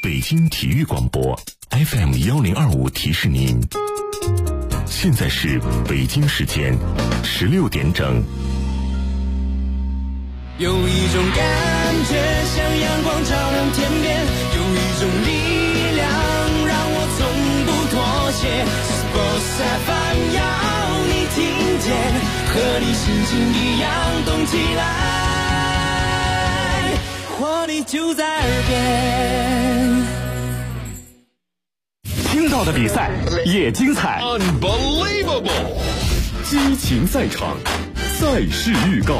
北京体育广播 FM1025提示您，现在是北京时间16点整。 有一种感觉像阳光照亮天边，有一种力量让我从不妥协。Sports FM 要你听见，和你心情一样动起来，活力就在耳边。 听到的比赛也精彩 Unbelievable 激情赛场，赛事预告。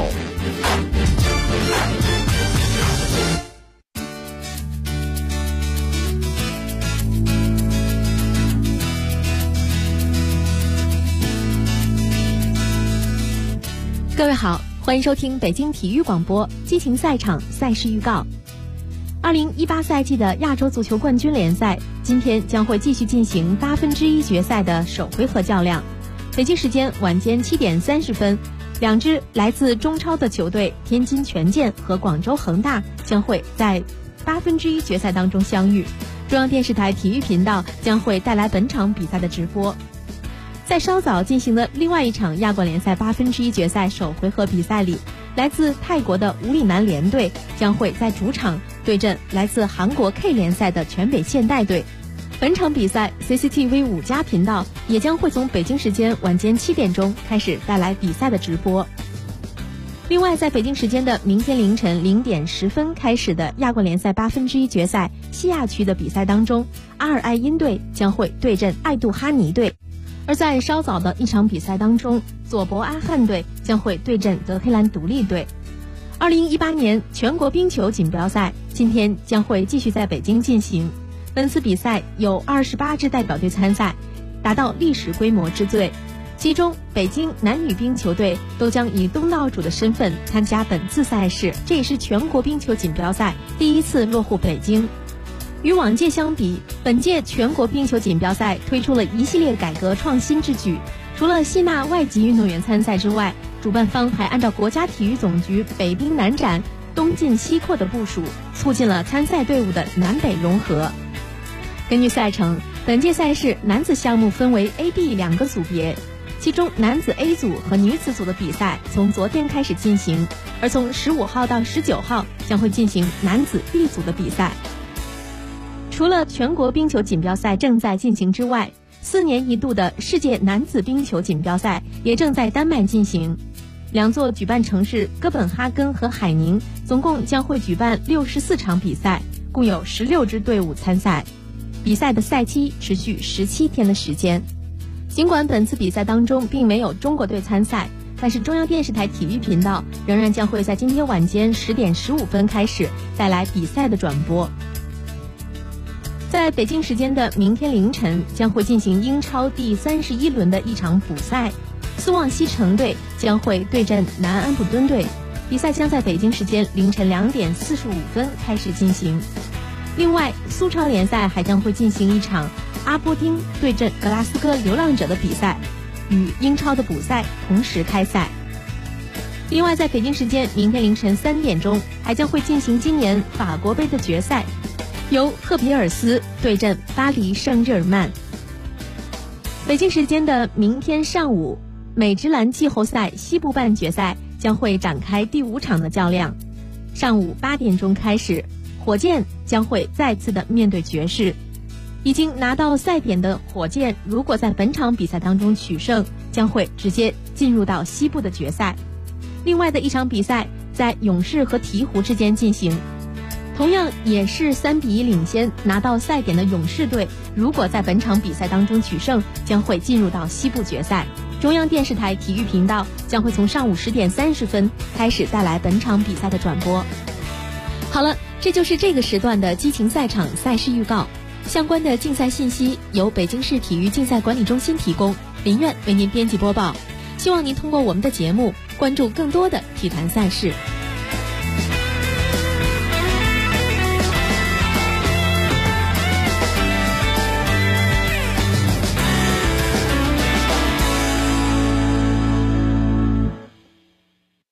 各位好，欢迎收听北京体育广播激情赛场赛事预告。2018赛季的亚洲足球冠军联赛今天将会继续进行1/8决赛的首回合较量。北京时间晚间7点30分，两支来自中超的球队天津权健和广州恒大将会在1/8决赛当中相遇。中央电视台体育频道将会带来本场比赛的直播。在稍早进行的另外一场亚冠联赛1/8决赛首回合比赛里，来自泰国的武里南联队将会在主场对阵来自韩国 K 联赛的全北现代队。本场比赛 CCTV 5+频道也将会从北京时间晚间7点钟开始带来比赛的直播。另外，在北京时间的明天凌晨0点10分开始的亚冠联赛1/8决赛西亚区的比赛当中，阿尔艾因队将会对阵爱杜哈尼队。而在稍早的一场比赛当中，佐伯阿汉队将会对阵德黑兰独立队。2018年全国冰球锦标赛今天将会继续在北京进行。本次比赛有28支代表队参赛，达到历史规模之最。其中，北京男女冰球队都将以东道主的身份参加本次赛事，这也是全国冰球锦标赛第一次落户北京。与往届相比，本届全国冰球锦标赛推出了一系列改革创新之举。除了吸纳外籍运动员参赛之外，主办方还按照国家体育总局北冰南展、东进西扩的部署，促进了参赛队伍的南北融合。根据赛程，本届赛事男子项目分为 A、B 两个组别，其中男子 A 组和女子组的比赛从昨天开始进行，而从15号到19号将会进行男子 B 组的比赛。除了全国冰球锦标赛正在进行之外，4年一度的世界男子冰球锦标赛也正在丹麦进行。两座举办城市哥本哈根和海宁总共将会举办64场比赛，共有16支队伍参赛。比赛的赛期持续17天的时间。尽管本次比赛当中并没有中国队参赛，但是中央电视台体育频道仍然将会在今天晚间10点15分开始带来比赛的转播。在北京时间的明天凌晨将会进行英超第31轮的一场补赛，苏旺西城队将会对阵南安普敦队，比赛将在北京时间凌晨2点45分开始进行。另外，苏超联赛还将会进行一场阿波丁对阵格拉斯哥流浪者的比赛，与英超的补赛同时开赛。另外，在北京时间明天凌晨3点钟还将会进行今年法国杯的决赛，由赫皮尔斯对阵巴黎圣日耳曼。北京时间的明天上午，美职篮季后赛西部半决赛将会展开第5场的较量。上午8点钟开始，火箭将会再次的面对爵士。已经拿到赛点的火箭，如果在本场比赛当中取胜，将会直接进入到西部的决赛。另外的一场比赛在勇士和鹈鹕之间进行，同样也是3比1领先拿到赛点的勇士队，如果在本场比赛当中取胜，将会进入到西部决赛。中央电视台体育频道将会从上午10点30分开始带来本场比赛的转播。好了，这就是这个时段的激情赛场赛事预告。相关的竞赛信息由北京市体育竞赛管理中心提供，林苑为您编辑播报。希望您通过我们的节目关注更多的体坛赛事。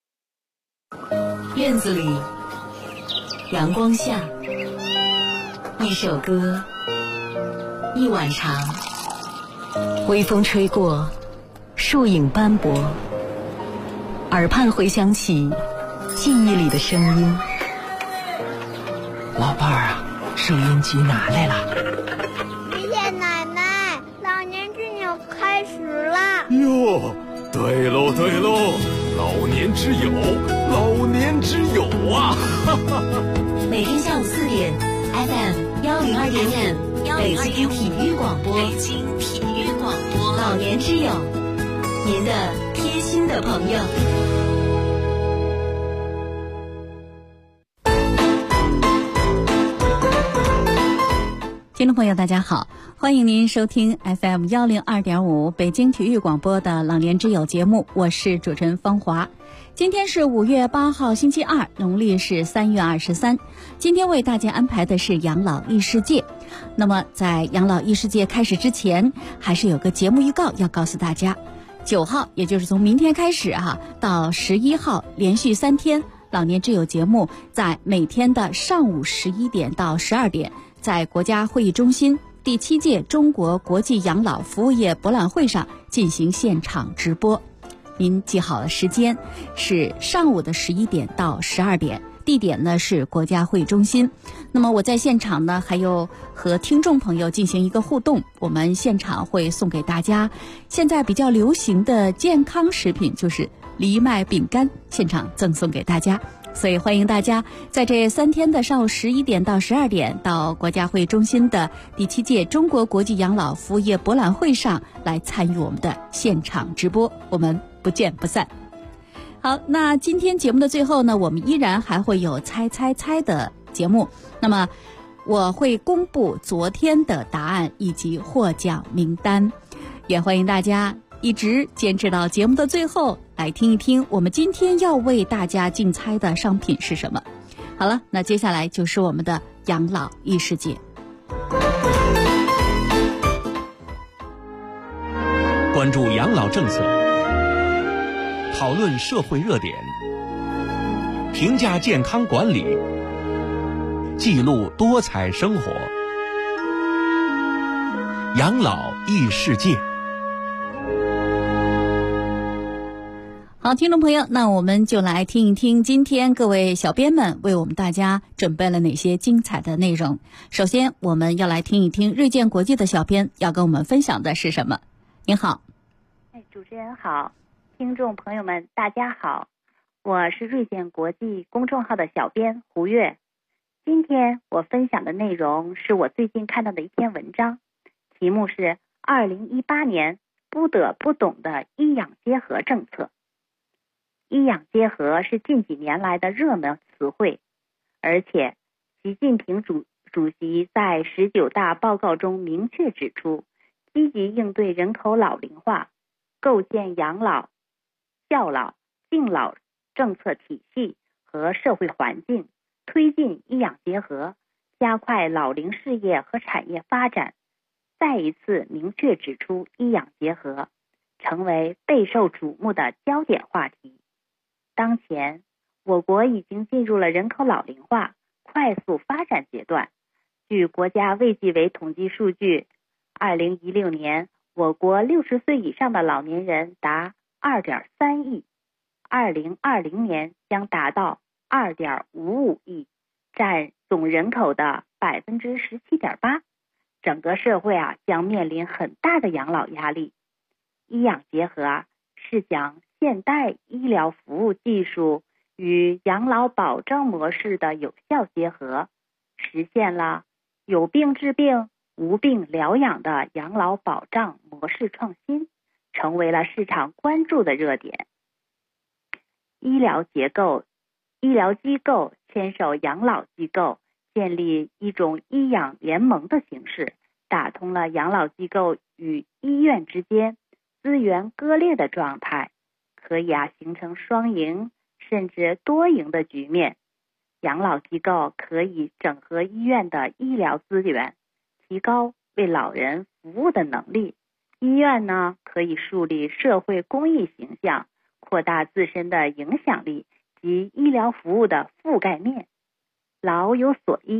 院子里，阳光下， 一首歌，一晚长，微风吹过，树影斑驳，耳畔回响起记忆里的声音。 老伴儿啊，收音机拿来了。 爷爷奶奶，老年之友开始了。 哟，对喽对喽，老年之友，老年之友啊！ 每天下午4点 FM102.5北京体育广播，北京体育广播，老年之友，您的贴心的朋友。 听众朋友大家好，欢迎您收听 FM102.5北京体育广播的老年之友节目，我是主持人方华。今天是5月8号星期二，农历是3月23。今天为大家安排的是养老异世界。那么在养老异世界开始之前，还是有个节目预告要告诉大家。9号，也就是从明天开始到11号，连续3天老年之友节目在每天的上午11点到12点，在国家会议中心第7届中国国际养老服务业博览会上进行现场直播。您记好了，时间是上午的11点到12点，地点呢是国家会议中心。那么我在现场呢，还有和听众朋友进行一个互动，我们现场会送给大家现在比较流行的健康食品，就是藜麦饼干，现场赠送给大家。所以欢迎大家在这3天的上午11点到12点到国家会议中心的第7届中国国际养老服务业博览会上来参与我们的现场直播，我们不见不散。好，那今天节目的最后呢，我们依然还会有猜猜猜的节目。那么我会公布昨天的答案以及获奖名单，也欢迎大家一直坚持到节目的最后，来听一听我们今天要为大家竞猜的商品是什么。好了，那接下来就是我们的养老异世界。 关注养老政策，讨论社会热点，评价健康管理，记录多彩生活。养老异世界。 好，听众朋友，那我们就来听一听今天各位小编们为我们大家准备了哪些精彩的内容。首先我们要来听一听锐健国际的小编要跟我们分享的是什么。您好。 主持人好，听众朋友们大家好，我是锐健国际公众号的小编胡月。今天我分享的内容是我最近看到的一篇文章，题目是2018年不得不懂的医养结合政策。医养结合是近几年来的热门词汇，而且习近平主席在19大报告中明确指出，积极应对人口老龄化，构建养老、孝老、敬老政策体系和社会环境，推进医养结合，加快老龄事业和产业发展，再一次明确指出医养结合成为备受瞩目的焦点话题。当前，我国已经进入了人口老龄化快速发展阶段。据国家卫计委统计数据，2016年我国60岁以上的老年人达2.3亿，2020年将达到2.55亿，占总人口的17.8%。整个社会将面临很大的养老压力。医养结合是将现代医疗服务技术与养老保障模式的有效结合，实现了有病治病、无病疗养的养老保障模式创新，成为了市场关注的热点。医疗机构牵手养老机构，建立一种医养联盟的形式，打通了养老机构与医院之间资源割裂的状态，可以形成双赢甚至多赢的局面。养老机构可以整合医院的医疗资源，提高为老人服务的能力。医院呢，可以树立社会公益形象，扩大自身的影响力及医疗服务的覆盖面。老有所依，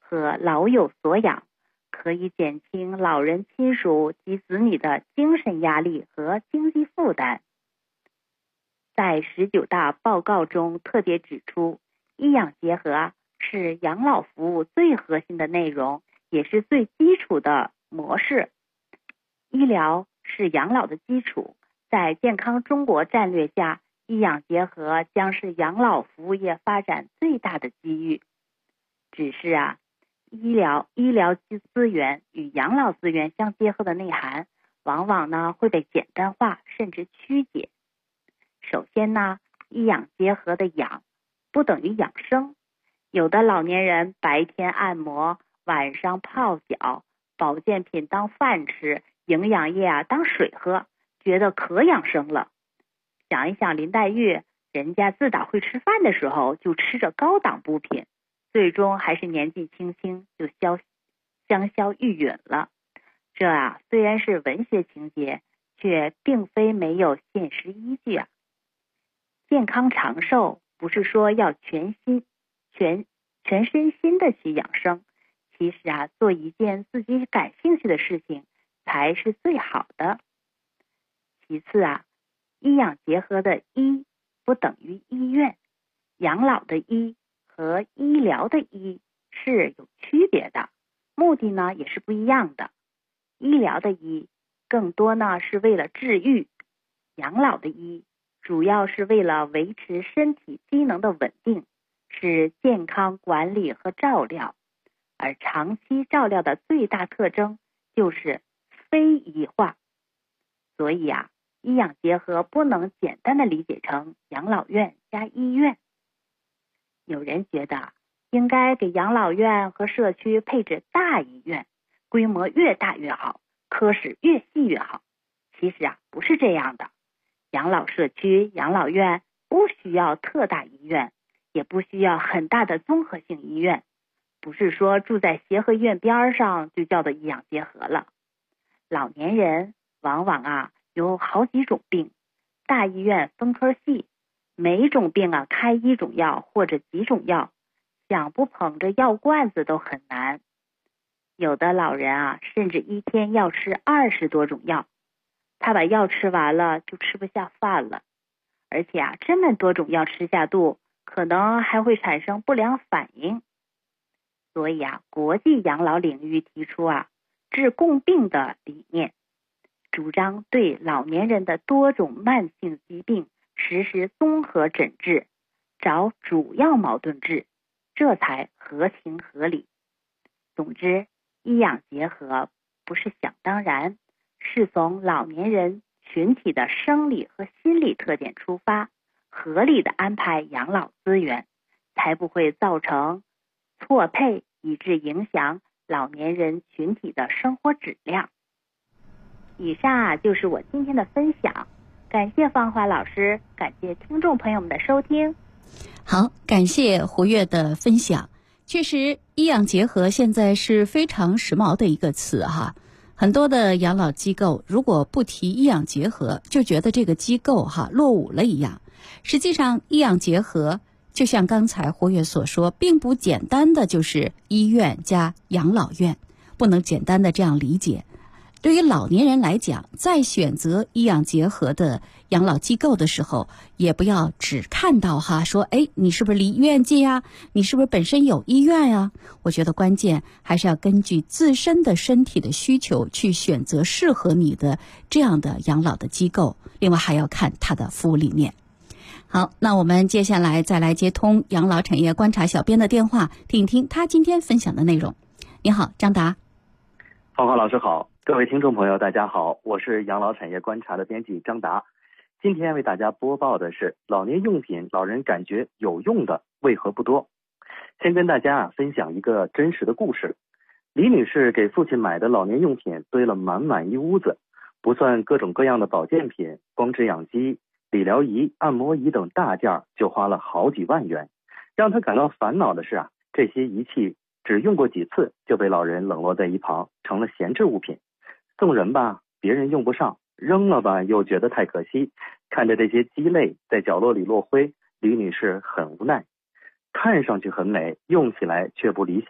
和老有所养，可以减轻老人亲属及子女的精神压力和经济负担。在19大报告中特别指出，医养结合是养老服务最核心的内容，也是最基础的模式。医疗是养老的基础，在健康中国战略下，医养结合将是养老服务业发展最大的机遇。只是医疗资源与养老资源相结合的内涵，往往会被简单化甚至曲解。首先医养结合的养不等于养生，有的老年人白天按摩，晚上泡脚，保健品当饭吃，营养液当水喝，觉得可养生了。想一想林黛玉，人家自打会吃饭的时候就吃着高档补品，最终还是年纪轻轻就香消玉殒了。这虽然是文学情节，却并非没有现实依据健康长寿不是说要全身心的去养生，其实做一件自己感兴趣的事情才是最好的。其次医养结合的医不等于医院，养老的医和医疗的医是有区别的，目的也是不一样的。医疗的医更多是为了治愈，养老的医主要是为了维持身体机能的稳定，是健康管理和照料。而长期照料的最大特征就是非医化。所以医养结合不能简单的理解成养老院加医院。有人觉得应该给养老院和社区配置大医院，规模越大越好，科室越细越好。其实不是这样的。养老社区、养老院不需要特大医院，也不需要很大的综合性医院，不是说住在协和医院边上就叫做医养结合了。老年人往往有好几种病，大医院分科细，每种病开一种药或者几种药，想不捧着药罐子都很难。有的老人甚至一天要吃20多种药，他把药吃完了就吃不下饭了，而且这么多种药吃下肚，可能还会产生不良反应。所以国际养老领域提出治共病的理念，主张对老年人的多种慢性疾病实施综合诊治，找主要矛盾治，这才合情合理。总之，医养结合不是想当然，是从老年人群体的生理和心理特点出发，合理的安排养老资源，才不会造成错配，以致影响老年人群体的生活质量。以上就是我今天的分享，感谢芳华老师，感谢听众朋友们的收听。 好，感谢胡月的分享。确实，医养结合现在是非常时髦的一个词很多的养老机构如果不提医养结合，就觉得这个机构落伍了一样。实际上，医养结合就像刚才胡月所说，并不简单的就是医院加养老院，不能简单的这样理解。对于老年人来讲，在选择医养结合的养老机构的时候，也不要只看到说你是不是离医院近你是不是本身有医院我觉得关键还是要根据自身的身体的需求去选择适合你的这样的养老的机构，另外还要看它的服务理念。好，那我们接下来再来接通养老产业观察小编的电话，听一听他今天分享的内容。你好，张达。 芳华老师好，各位听众朋友大家好，我是养老产业观察的编辑张达。今天为大家播报的是老年用品老人感觉有用的为何不多。先跟大家分享一个真实的故事。李女士给父亲买的老年用品堆了满满一屋子，不算各种各样的保健品，光制氧机、理疗仪、按摩仪等大件就花了好几万元。让她感到烦恼的是这些仪器只用过几次就被老人冷落在一旁，成了闲置物品。送人吧，别人用不上；扔了吧，又觉得太可惜。看着这些鸡肋在角落里落灰，李女士很无奈。看上去很美，用起来却不理想，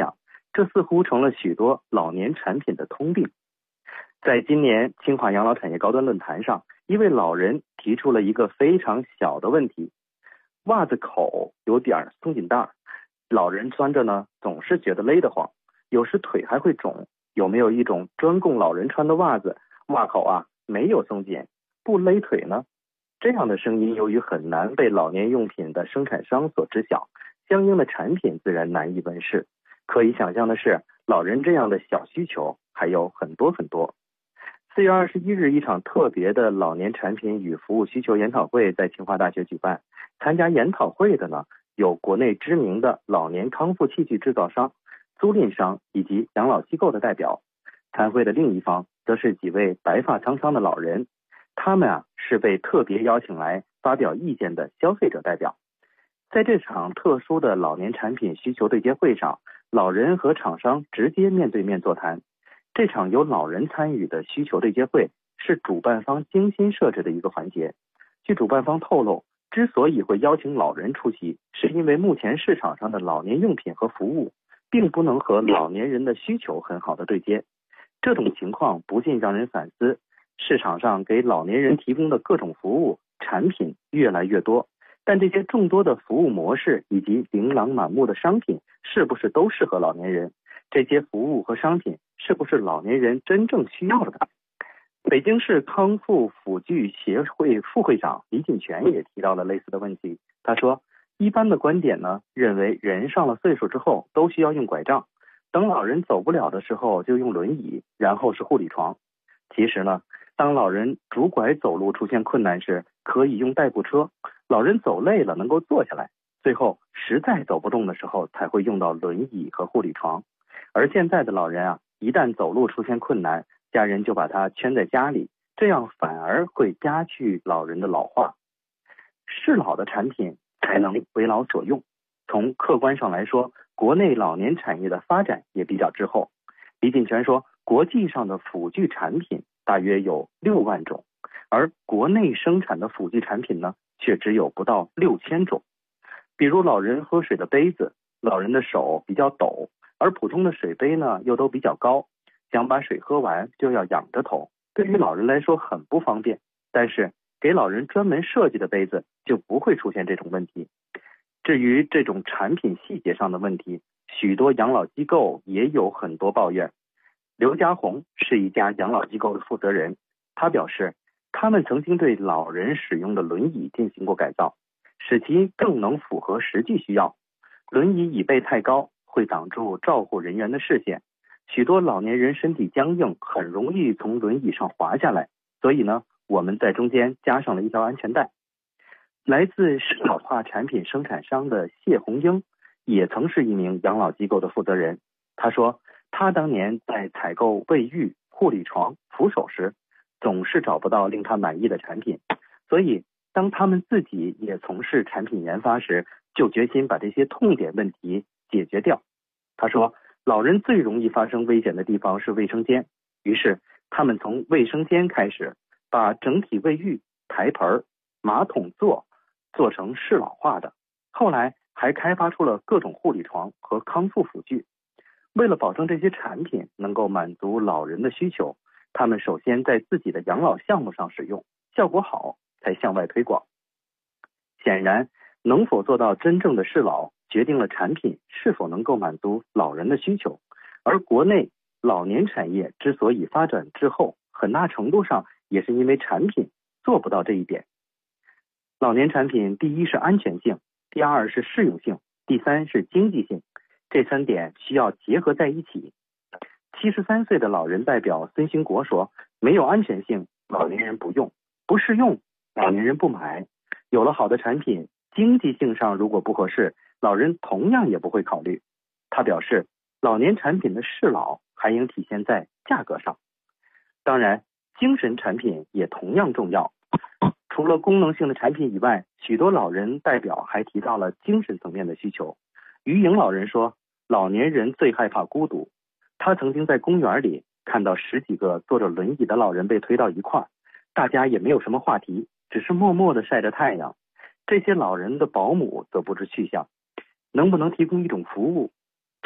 这似乎成了许多老年产品的通病。在今年清华养老产业高端论坛上，一位老人提出了一个非常小的问题：袜子口有点松紧带，老人穿着呢总是觉得勒得慌，有时腿还会肿，有没有一种专供老人穿的袜子，袜口没有松紧，不勒腿呢？这样的声音由于很难被老年用品的生产商所知晓，相应的产品自然难以问世。可以想象的是，老人这样的小需求还有很多很多。4月21日，一场特别的老年产品与服务需求研讨会在清华大学举办。参加研讨会的呢，有国内知名的老年康复器具制造商、租赁商以及养老机构的代表。参会的另一方则是几位白发苍苍的老人，他们是被特别邀请来发表意见的消费者代表。在这场特殊的老年产品需求对接会上，老人和厂商直接面对面座谈。这场由老人参与的需求对接会是主办方精心设置的一个环节。据主办方透露，之所以会邀请老人出席，是因为目前市场上的老年用品和服务并不能和老年人的需求很好的对接。这种情况不禁让人反思，市场上给老年人提供的各种服务产品越来越多，但这些众多的服务模式以及琳琅满目的商品是不是都适合老年人？这些服务和商品是不是老年人真正需要的？北京市康复辅具协会副会长李锦泉也提到了类似的问题。他说，一般的观点呢，认为人上了岁数之后都需要用拐杖，等老人走不了的时候就用轮椅，然后是护理床。其实呢，当老人拄拐走路出现困难时，可以用代步车，老人走累了能够坐下来，最后实在走不动的时候才会用到轮椅和护理床。而现在的老人一旦走路出现困难，家人就把他圈在家里，这样反而会加剧老人的老化。适老的产品才能为老所用。从客观上来说，国内老年产业的发展也比较滞后。李锦泉说，国际上的辅具产品大约有6万种，而国内生产的辅具产品呢，却只有不到6000种。比如老人喝水的杯子，老人的手比较抖，而普通的水杯呢又都比较高，想把水喝完就要仰着头，对于老人来说很不方便。但是给老人专门设计的杯子就不会出现这种问题。至于这种产品细节上的问题，许多养老机构也有很多抱怨。刘家红是一家养老机构的负责人，他表示，他们曾经对老人使用的轮椅进行过改造，使其更能符合实际需要。轮椅椅背太高，会挡住照护人员的视线，许多老年人身体僵硬，很容易从轮椅上滑下来，所以呢，我们在中间加上了一条安全带。来自适老化产品生产商的谢红英也曾是一名养老机构的负责人。他说，他当年在采购卫浴、护理床、扶手时，总是找不到令他满意的产品，所以当他们自己也从事产品研发时，就决心把这些痛点问题解决掉。他说，老人最容易发生危险的地方是卫生间，于是他们从卫生间开始，把整体卫浴、台盆、马桶座做成适老化的，后来还开发出了各种护理床和康复辅具。为了保证这些产品能够满足老人的需求，他们首先在自己的养老项目上使用，效果好才向外推广。显然，能否做到真正的适老，决定了产品是否能够满足老人的需求。而国内老年产业之所以发展滞后，很大程度上也是因为产品做不到这一点。老年产品，第一是安全性，第二是适用性，第三是经济性，这3点需要结合在一起。73岁的老人代表孙兴国说，没有安全性，老年人不用；不适用，老年人不买。有了好的产品，经济性上如果不合适，老人同样也不会考虑。他表示，老年产品的适老还应体现在价格上。当然，精神产品也同样重要。除了功能性的产品以外，许多老人代表还提到了精神层面的需求。于颖老人说，老年人最害怕孤独。他曾经在公园里看到10几个坐着轮椅的老人被推到一块儿，大家也没有什么话题，只是默默地晒着太阳。这些老人的保姆则不知去向。能不能提供一种服务，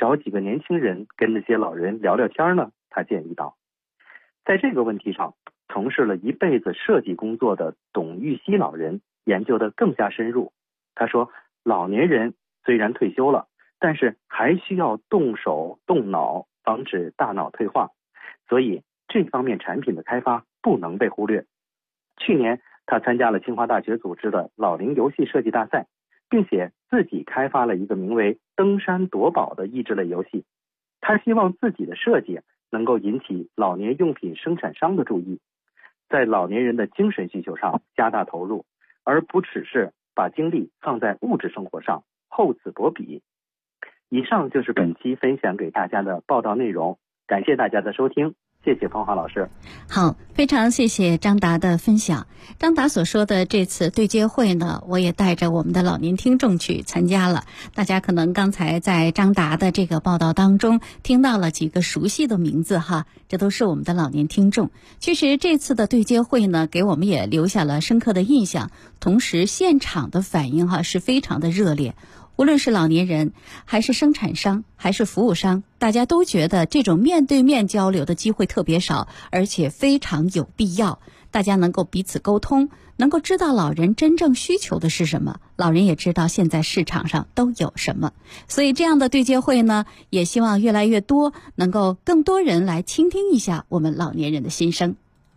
找几个年轻人跟那些老人聊聊天呢？他建议道。在这个问题上，从事了一辈子设计工作的董玉溪老人研究得更加深入。他说，老年人虽然退休了，但是还需要动手动脑，防止大脑退化，所以这方面产品的开发不能被忽略。去年他参加了清华大学组织的老龄游戏设计大赛，并且自己开发了一个名为登山夺宝的益智类游戏。他希望自己的设计能够引起老年用品生产商的注意，在老年人的精神需求上加大投入，而不只是把精力放在物质生活上，厚此薄彼。以上就是本期分享给大家的报道内容，感谢大家的收听，谢谢芳华老师。 好，非常谢谢张达的分享。张达所说的这次对接会呢，我也带着我们的老年听众去参加了。大家可能刚才在张达的这个报道当中听到了几个熟悉的名字哈，这都是我们的老年听众。其实这次的对接会呢，给我们也留下了深刻的印象，同时现场的反应是非常的热烈。无论是老年人还是生产商还是服务商，大家都觉得这种面对面交流的机会特别少，而且非常有必要。大家能够彼此沟通，能够知道老人真正需求的是什么，老人也知道现在市场上都有什么。所以这样的对接会呢，也希望越来越多，能够更多人来倾听一下我们老年人的心声。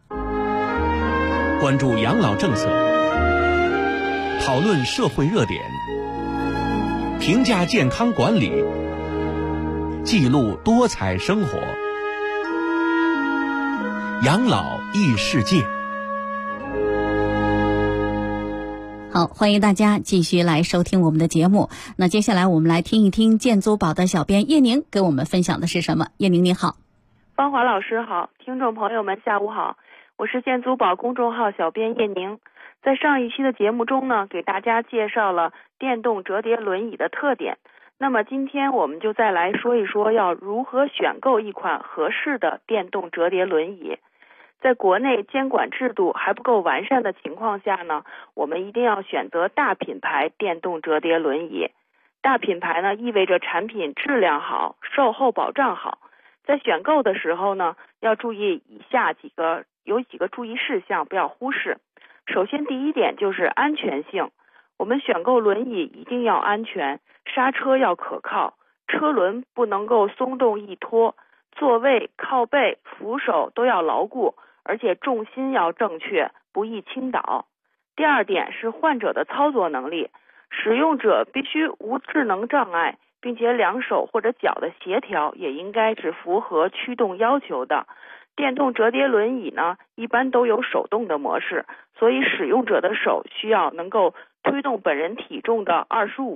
关注养老政策，讨论社会热点，评价健康管理，记录多彩生活，养老益世界。 好，欢迎大家继续来收听我们的节目。那接下来我们来听一听健足宝的小编叶宁给我们分享的是什么。叶宁你好。 芳华老师好，听众朋友们下午好，我是健足宝公众号小编叶宁。在上一期的节目中呢，给大家介绍了电动折叠轮椅的特点。那么今天我们就再来说一说要如何选购一款合适的电动折叠轮椅。在国内监管制度还不够完善的情况下呢，我们一定要选择大品牌电动折叠轮椅。大品牌呢，意味着产品质量好，售后保障好。在选购的时候呢，要注意以下几个注意事项，不要忽视。首先第一点就是安全性，我们选购轮椅一定要安全，刹车要可靠，车轮不能够松动易脱，座位、靠背、扶手都要牢固，而且重心要正确，不易倾倒。第二点是患者的操作能力，使用者必须无智能障碍，并且两手或者脚的协调也应该是符合驱动要求的。电动折叠轮椅呢，一般都有手动的模式，所以使用者的手需要能够推动本人体重的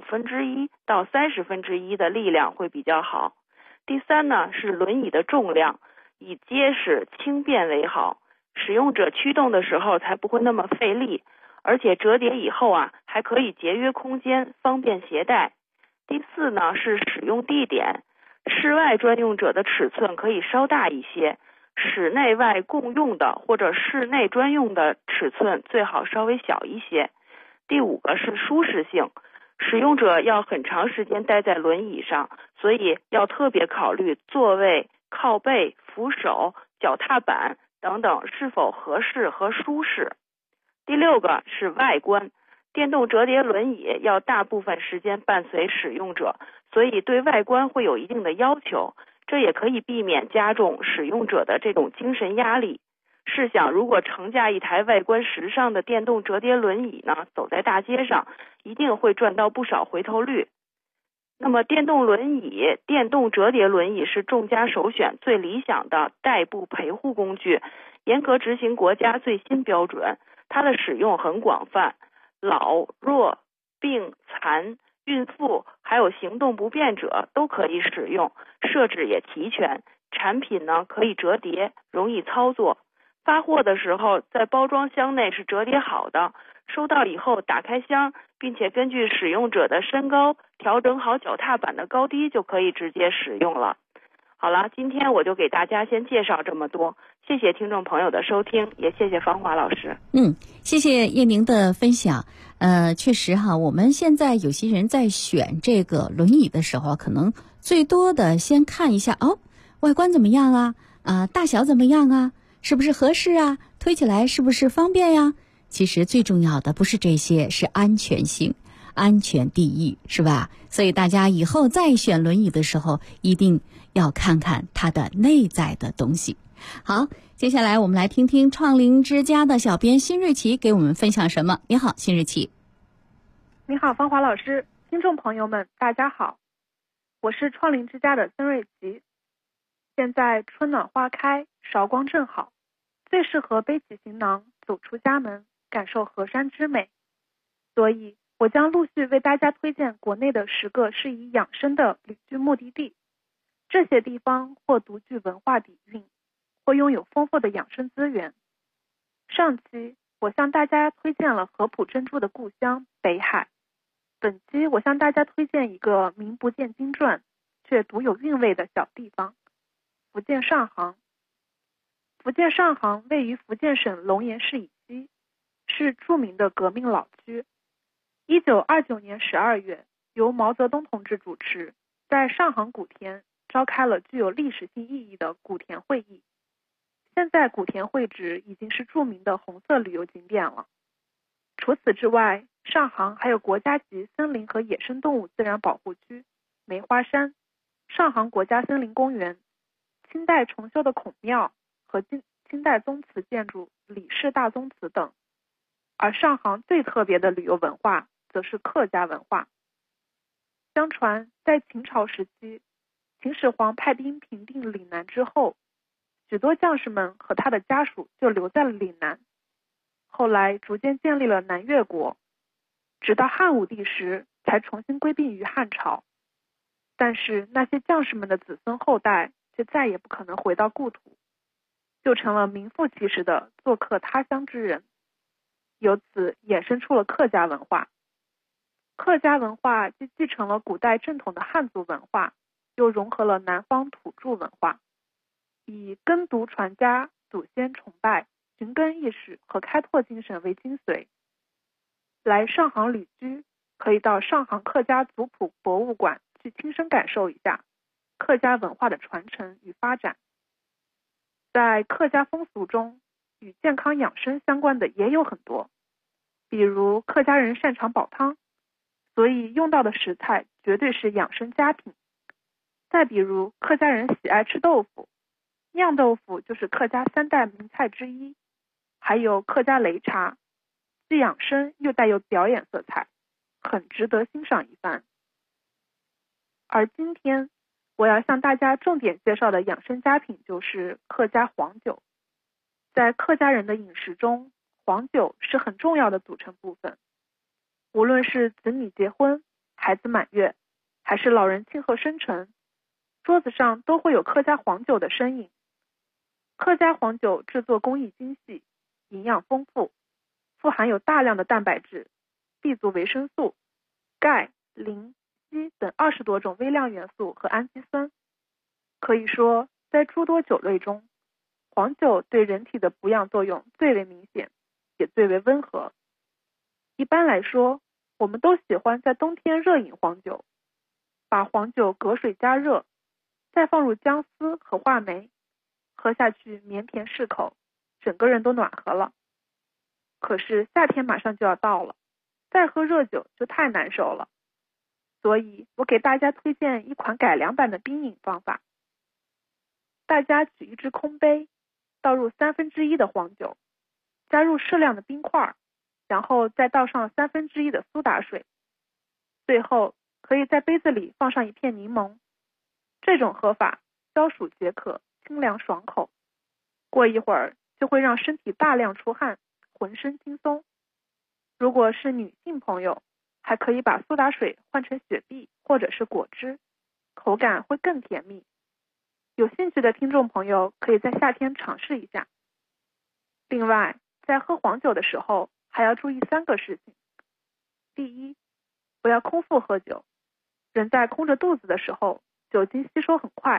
1/25到1/30的力量会比较好。第三呢，是轮椅的重量，以结实轻便为好，使用者驱动的时候才不会那么费力，而且折叠以后还可以节约空间，方便携带。第四呢，是使用地点，室外专用者的尺寸可以稍大一些，室内外共用的或者室内专用的尺寸最好稍微小一些。第五个是舒适性，使用者要很长时间待在轮椅上，所以要特别考虑座位、靠背、扶手、脚踏板等等是否合适和舒适。第六个是外观，电动折叠轮椅要大部分时间伴随使用者，所以对外观会有一定的要求，这也可以避免加重使用者的这种精神压力。试想，如果乘驾一台外观时尚的电动折叠轮椅呢，走在大街上，一定会赚到不少回头率。那么电动折叠轮椅是众家首选最理想的代步陪护工具，严格执行国家最新标准，它的使用很广泛，老弱病残孕妇还有行动不便者都可以使用，设置也齐全，产品呢可以折叠，容易操作。发货的时候在包装箱内是折叠好的，收到以后打开箱，并且根据使用者的身高调整好脚踏板的高低就可以直接使用了。 好了，今天我就给大家先介绍这么多，谢谢听众朋友的收听，也谢谢芳华老师。 谢谢叶宁的分享。确实哈，我们现在有些人在选这个轮椅的时候，可能最多的先看一下外观怎么样啊，大小怎么样啊，是不是合适啊，推起来是不是方便呀？其实最重要的不是这些，是安全性。安全第一，是吧？所以大家以后再选轮椅的时候，一定要看看它的内在的东西。好，接下来我们来听听创灵之家的小编辛瑞琪给我们分享什么。你好，辛瑞琪。 你好，芳华老师，听众朋友们，大家好，我是创灵之家的孙瑞琪。现在春暖花开，韶光正好，最适合背起行囊走出家门，感受河山之美。所以我将陆续为大家推荐国内的10个适宜养生的旅居目的地。这些地方或独具文化底蕴，或拥有丰富的养生资源。上期我向大家推荐了合浦珍珠的故乡北海，本期我向大家推荐一个名不见经传却独有韵味的小地方——福建上杭。福建上杭位于福建省龙岩市以西，是著名的革命老区。1929年12月，由毛泽东同志主持，在上杭古田召开了具有历史性意义的古田会议。现在古田会址已经是著名的红色旅游景点了。除此之外，上杭还有国家级森林和野生动物自然保护区、梅花山、上杭国家森林公园、清代重修的孔庙和清代宗祠建筑李氏大宗祠等。而上杭最特别的旅游文化则是客家文化。相传在秦朝时期，秦始皇派兵平定岭南之后，许多将士们和他的家属就留在了岭南，后来逐渐建立了南越国，直到汉武帝时才重新归并于汉朝。但是那些将士们的子孙后代却再也不可能回到故土，就成了名副其实的做客他乡之人，由此衍生出了客家文化。客家文化既继承了古代正统的汉族文化，又融合了南方土著文化，以耕读传家、祖先崇拜、寻根意识和开拓精神为精髓。来上杭旅居，可以到上杭客家族谱博物馆去亲身感受一下客家文化的传承与发展。在客家风俗中，与健康养生相关的也有很多，比如客家人擅长煲汤，所以用到的食材绝对是养生佳品。再比如客家人喜爱吃豆腐，酿豆腐就是客家3大名菜之一。还有客家擂茶，既养生又带有表演色彩，很值得欣赏一番。而今天我要向大家重点介绍的养生佳品就是客家黄酒。在客家人的饮食中，黄酒是很重要的组成部分。无论是子女结婚、孩子满月，还是老人庆贺生辰，桌子上都会有客家黄酒的身影。客家黄酒制作工艺精细，营养丰富，富含有大量的蛋白质、B 族维生素、钙、磷、硒等20多种微量元素和氨基酸。可以说，在诸多酒类中，黄酒对人体的补养作用最为明显，也最为温和。一般来说，我们都喜欢在冬天热饮黄酒，把黄酒隔水加热，再放入姜丝和话梅，喝下去绵甜适口，整个人都暖和了。可是夏天马上就要到了，再喝热酒就太难受了。所以我给大家推荐一款改良版的冰饮方法。大家取一只空杯，倒入1/3的黄酒，加入适量的冰块，然后再倒上1/3的苏打水，最后可以在杯子里放上一片柠檬。这种喝法消暑解渴，清凉爽口，过一会儿就会让身体大量出汗，浑身轻松。如果是女性朋友，还可以把苏打水换成雪碧或者是果汁，口感会更甜蜜。有兴趣的听众朋友可以在夏天尝试一下。另外，在喝黄酒的时候还要注意3个事情。第一，不要空腹喝酒。人在空着肚子的时候，酒精吸收很快，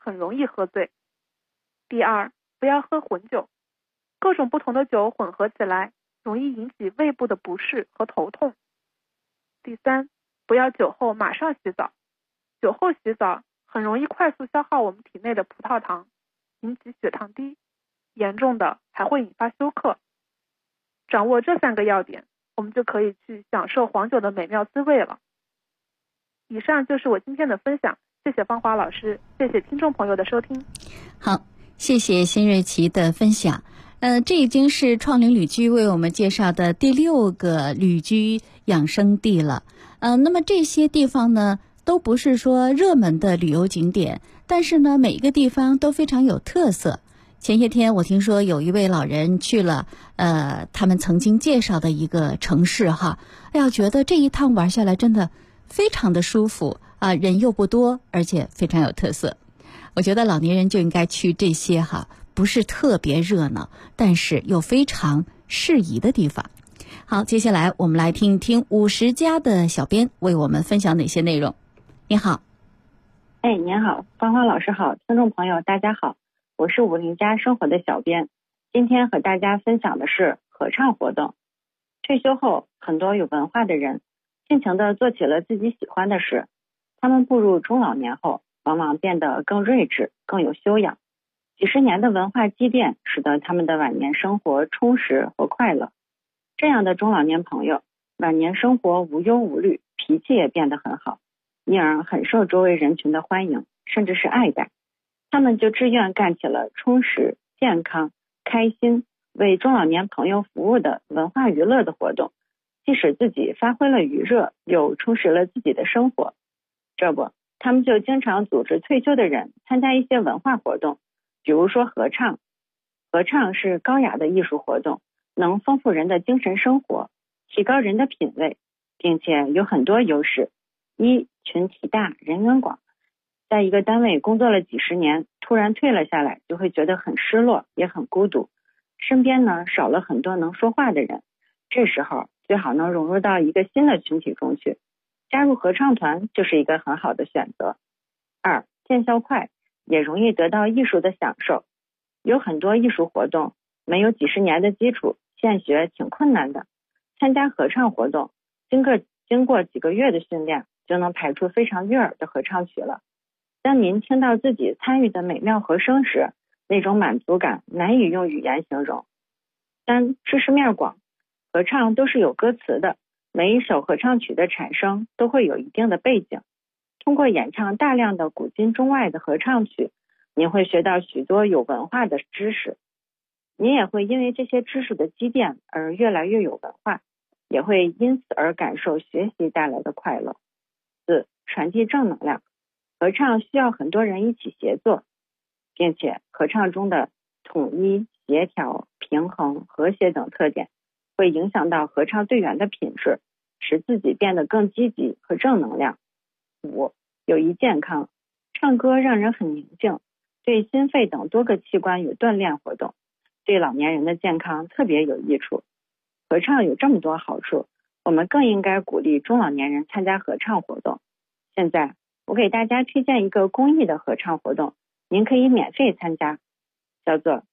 很容易喝醉。第二，不要喝混酒，各种不同的酒混合起来，容易引起胃部的不适和头痛。第三，不要酒后马上洗澡，酒后洗澡很容易快速消耗我们体内的葡萄糖，引起血糖低，严重的还会引发休克。掌握这3个要点，我们就可以去享受黄酒的美妙滋味了。以上就是我今天的分享，谢谢芳华老师，谢谢听众朋友的收听。 好，谢谢辛瑞琪的分享。这已经是创领旅居为我们介绍的第6个旅居养生地了。那么这些地方呢，都不是说热门的旅游景点，但是呢，每一个地方都非常有特色。前些天我听说有一位老人去了他们曾经介绍的一个城市哈，哎呀，觉得这一趟玩下来真的非常的舒服啊，人又不多，而且非常有特色。我觉得老年人就应该去这些哈，不是特别热闹，但是又非常适宜的地方。好，接下来我们来听一听50家的小编为我们分享哪些内容。你好。 您好，芳华老师好，听众朋友大家好，我是50家生活的小编。今天和大家分享的是合唱活动。退休后，很多有文化的人尽情地做起了自己喜欢的事，他们步入中老年后，往往变得更睿智，更有修养。几十年的文化积淀使得他们的晚年生活充实和快乐。这样的中老年朋友，晚年生活无忧无虑，脾气也变得很好，因而很受周围人群的欢迎，甚至是爱戴。他们就志愿干起了充实、健康、开心，为中老年朋友服务的文化娱乐的活动，即使自己发挥了余热，又充实了自己的生活。这不，他们就经常组织退休的人参加一些文化活动，比如说合唱。合唱是高雅的艺术活动，能丰富人的精神生活，提高人的品味，并且有很多优势。一，群体大，人缘广。在一个单位工作了几十年，突然退了下来，就会觉得很失落，也很孤独。身边呢，少了很多能说话的人，这时候最好能融入到一个新的群体中去，加入合唱团就是一个很好的选择。二，见效快，也容易得到艺术的享受。有很多艺术活动没有几十年的基础，现学挺困难的。参加合唱活动，经过几个月的训练，就能排出非常悦耳的合唱曲了。当您听到自己参与的美妙和声时，那种满足感难以用语言形容。三，知识面广，合唱都是有歌词的，每一首合唱曲的产生都会有一定的背景。通过演唱大量的古今中外的合唱曲，您会学到许多有文化的知识，您也会因为这些知识的积淀而越来越有文化，也会因此而感受学习带来的快乐。四，传递正能量，合唱需要很多人一起协作，并且合唱中的统一、协调、平衡、和谐等特点会影响到合唱队员的品质，使自己变得更积极和正能量。五，有益健康，唱歌让人很宁静，对心肺等多个器官有锻炼活动，对老年人的健康特别有益处。合唱有这么多好处，我们更应该鼓励中老年人参加合唱活动。现在我给大家推荐一个公益的合唱活动，您可以免费参加，叫做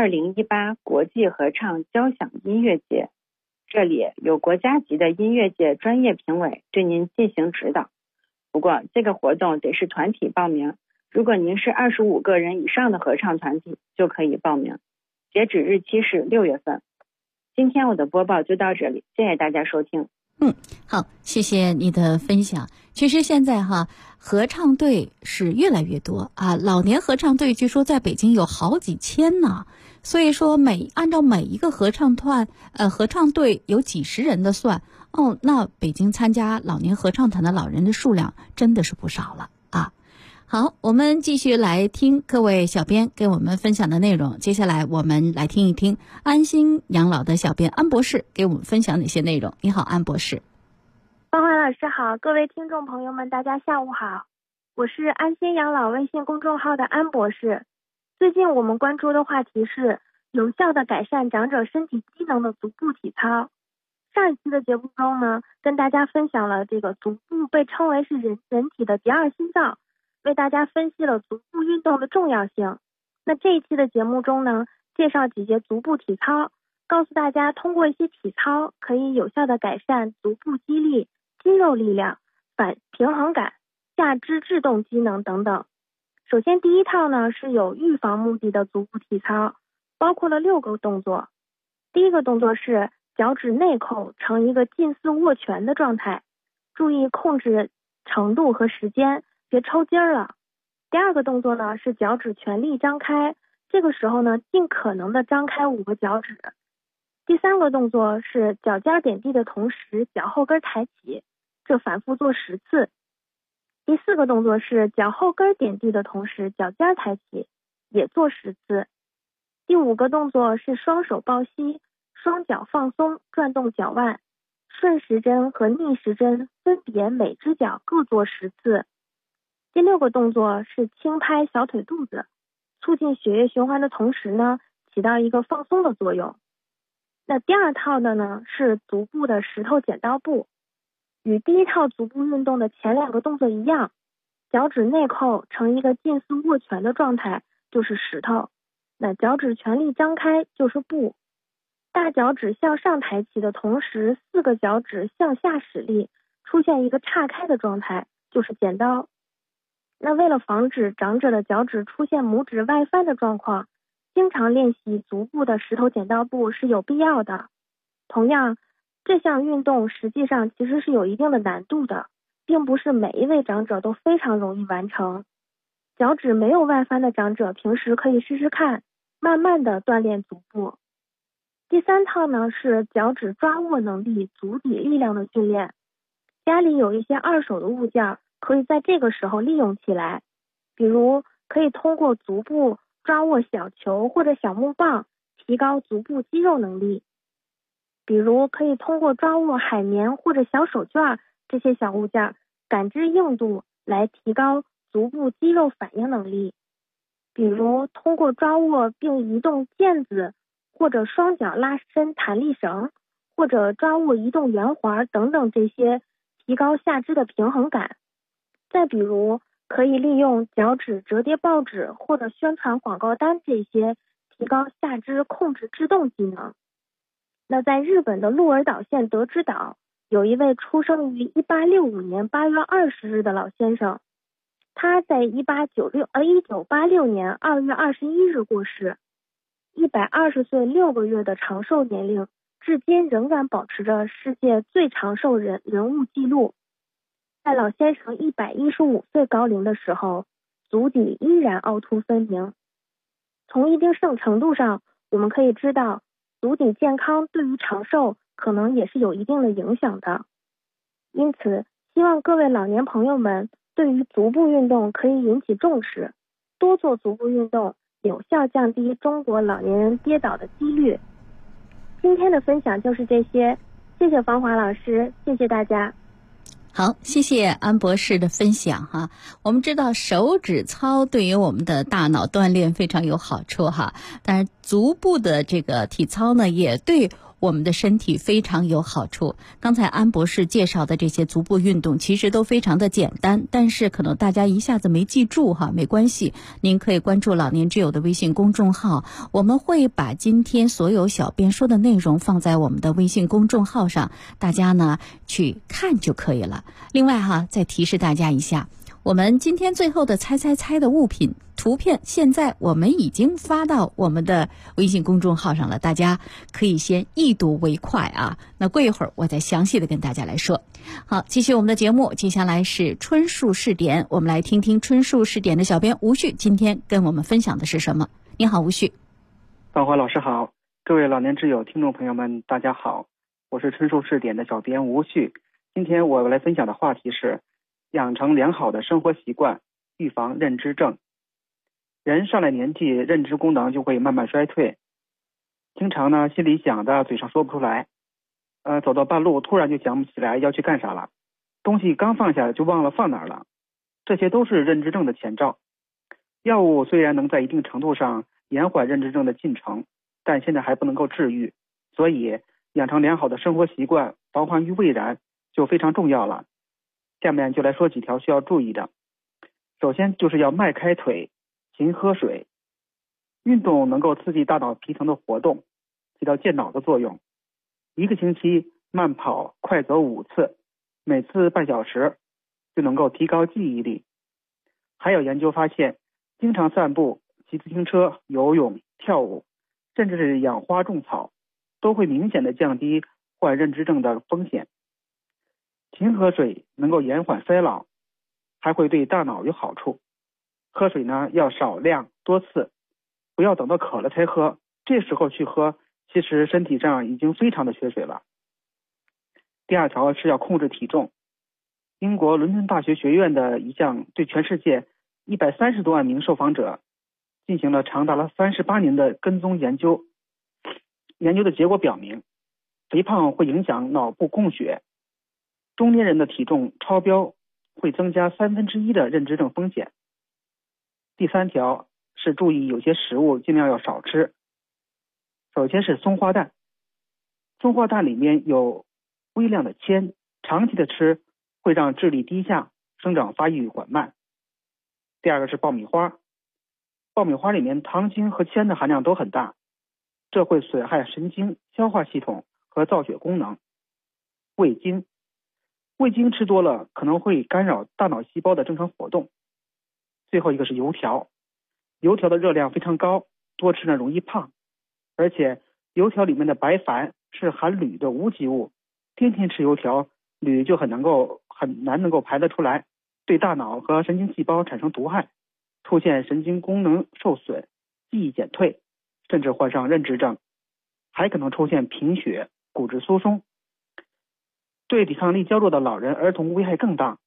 2018国际合唱交响音乐节。这里有国家级的音乐界专业评委对您进行指导。不过这个活动得是团体报名，如果您是25个人以上的合唱团体就可以报名，截止日期是6月份。今天我的播报就到这里，谢谢大家收听。 好，谢谢你的分享。其实现在合唱队是越来越多啊，老年合唱队据说在北京有好几千呢。所以说按照每一个合唱队有几十人的算，那北京参加老年合唱团的老人的数量真的是不少了啊。好，我们继续来听各位小编给我们分享的内容。接下来我们来听一听安心养老的小编安博士给我们分享哪些内容。你好，安博士。 芳华老师好，各位听众朋友们大家下午好，我是安心养老微信公众号的安博士。最近我们关注的话题是有效的改善长者身体机能的足部体操。上一期的节目中呢，跟大家分享了这个足部被称为是人体的第二心脏， 为大家分析了足部运动的重要性。那这一期的节目中呢，介绍几节足部体操，告诉大家通过一些体操可以有效的改善足部肌力、肌肉力量、反平衡感、下肢制动机能等等。首先第一套呢是有预防目的的足部体操，包括了6个动作。第一个动作是脚趾内扣成一个近似握拳的状态，注意控制程度和时间，别抽筋了。第二个动作呢是脚趾全力张开，这个时候呢尽可能的张开5个脚趾。第三个动作是脚尖点地的同时脚后跟抬起，这反复做10次。第4个动作是脚后跟点地的同时脚尖抬起，也做10次。第5个动作是双手抱膝，双脚放松，转动脚腕，顺时针和逆时针分别每只脚各做10次。第6个动作是轻拍小腿肚子，促进血液循环的同时呢，起到一个放松的作用。那第2套的呢是足部的石头剪刀步，与第一套足部运动的前2个动作一样，脚趾内扣成一个近似握拳的状态就是石头，那脚趾全力张开就是步。大脚趾向上抬起的同时4个脚趾向下使力，出现一个岔开的状态就是剪刀。那为了防止长者的脚趾出现拇指外翻的状况，经常练习足部的石头剪刀步是有必要的。同样，这项运动实际上其实是有一定的难度的，并不是每一位长者都非常容易完成。脚趾没有外翻的长者平时可以试试看，慢慢的锻炼足部。第3套呢是脚趾抓握能力、足底力量的训练。家里有一些二手的物件，可以在这个时候利用起来，比如可以通过足部抓握小球或者小木棒，提高足部肌肉能力。比如可以通过抓握海绵或者小手绢这些小物件，感知硬度来提高足部肌肉反应能力。比如通过抓握并移动毽子，或者双脚拉伸弹力绳，或者抓握移动圆环等等，这些提高下肢的平衡感。再比如可以利用脚趾折叠报纸或者宣传广告单，这些提高下肢控制制动技能。那在日本的鹿儿岛县德之岛，有一位出生于1865年8月20日的老先生，他在1986年2月21日过世，120岁6个月的长寿年龄，至今仍然保持着世界最长寿人物记录。在老先生115岁高龄的时候，足底依然凹凸分明。从一定程度上，我们可以知道，足底健康对于长寿可能也是有一定的影响的。因此，希望各位老年朋友们对于足部运动可以引起重视，多做足部运动，有效降低中国老年人跌倒的几率。今天的分享就是这些，谢谢芳华老师，谢谢大家。 好，谢谢安博士的分享哈。我们知道手指操对于我们的大脑锻炼非常有好处哈，但是足部的这个体操呢，也对我们的身体非常有好处。刚才安博士介绍的这些足部运动其实都非常的简单，但是可能大家一下子没记住哈，没关系，您可以关注老年之友的微信公众号，我们会把今天所有小编说的内容放在我们的微信公众号上，大家呢去看就可以了。另外哈，再提示大家一下，我们今天最后的猜的物品图片，现在我们已经发到我们的微信公众号上了，大家可以先一睹为快啊。那过一会儿我再详细的跟大家来说。好，继续我们的节目，接下来是春树试点，我们来听听春树试点的小编吴旭今天跟我们分享的是什么。你好，吴旭。 芳华老师好，各位老年之友听众朋友们大家好，我是春树试点的小编吴旭。今天我来分享的话题是养成良好的生活习惯，预防认知症。人上了年纪，认知功能就会慢慢衰退，经常呢心里想的嘴上说不出来，走到半路突然就想不起来要去干啥了，东西刚放下就忘了放哪儿了，这些都是认知症的前兆。药物虽然能在一定程度上延缓认知症的进程，但现在还不能够治愈，所以养成良好的生活习惯，防患于未然就非常重要了。下面就来说几条需要注意的。 首先就是要迈开腿，勤喝水。运动能够刺激大脑皮层的活动，起到健脑的作用。1个星期慢跑、快走5次，每次半小时，就能够提高记忆力。还有研究发现，经常散步、骑自行车、游泳、跳舞，甚至是养花种草，都会明显的降低患认知症的风险。勤喝水能够延缓衰老，还会对大脑有好处。喝水呢要少量多次，不要等到渴了才喝，这时候去喝，其实身体上已经非常的缺水了。第2条是要控制体重。英国伦敦大学学院的一项对全世界130多万名受访者进行了长达了38年的跟踪研究。研究的结果表明，肥胖会影响脑部供血，中年人的体重超标会增加1/3的认知症风险。第3条是注意有些食物尽量要少吃。首先是松花蛋，松花蛋里面有微量的铅，长期的吃会让智力低下，生长发育缓慢。第2个是爆米花，爆米花里面糖精和铅的含量都很大，这会损害神经、消化系统和造血功能。味精吃多了可能会干扰大脑细胞的正常活动。最后一个是油条，油条的热量非常高，多吃呢容易胖，而且油条里面的白矾是含铝的无机物，天天吃油条，铝就很难能够排得出来，对大脑和神经细胞产生毒害，出现神经功能受损、记忆减退，甚至患上认知症，还可能出现贫血、骨质疏松。对抵抗力较弱的老人、儿童危害更大，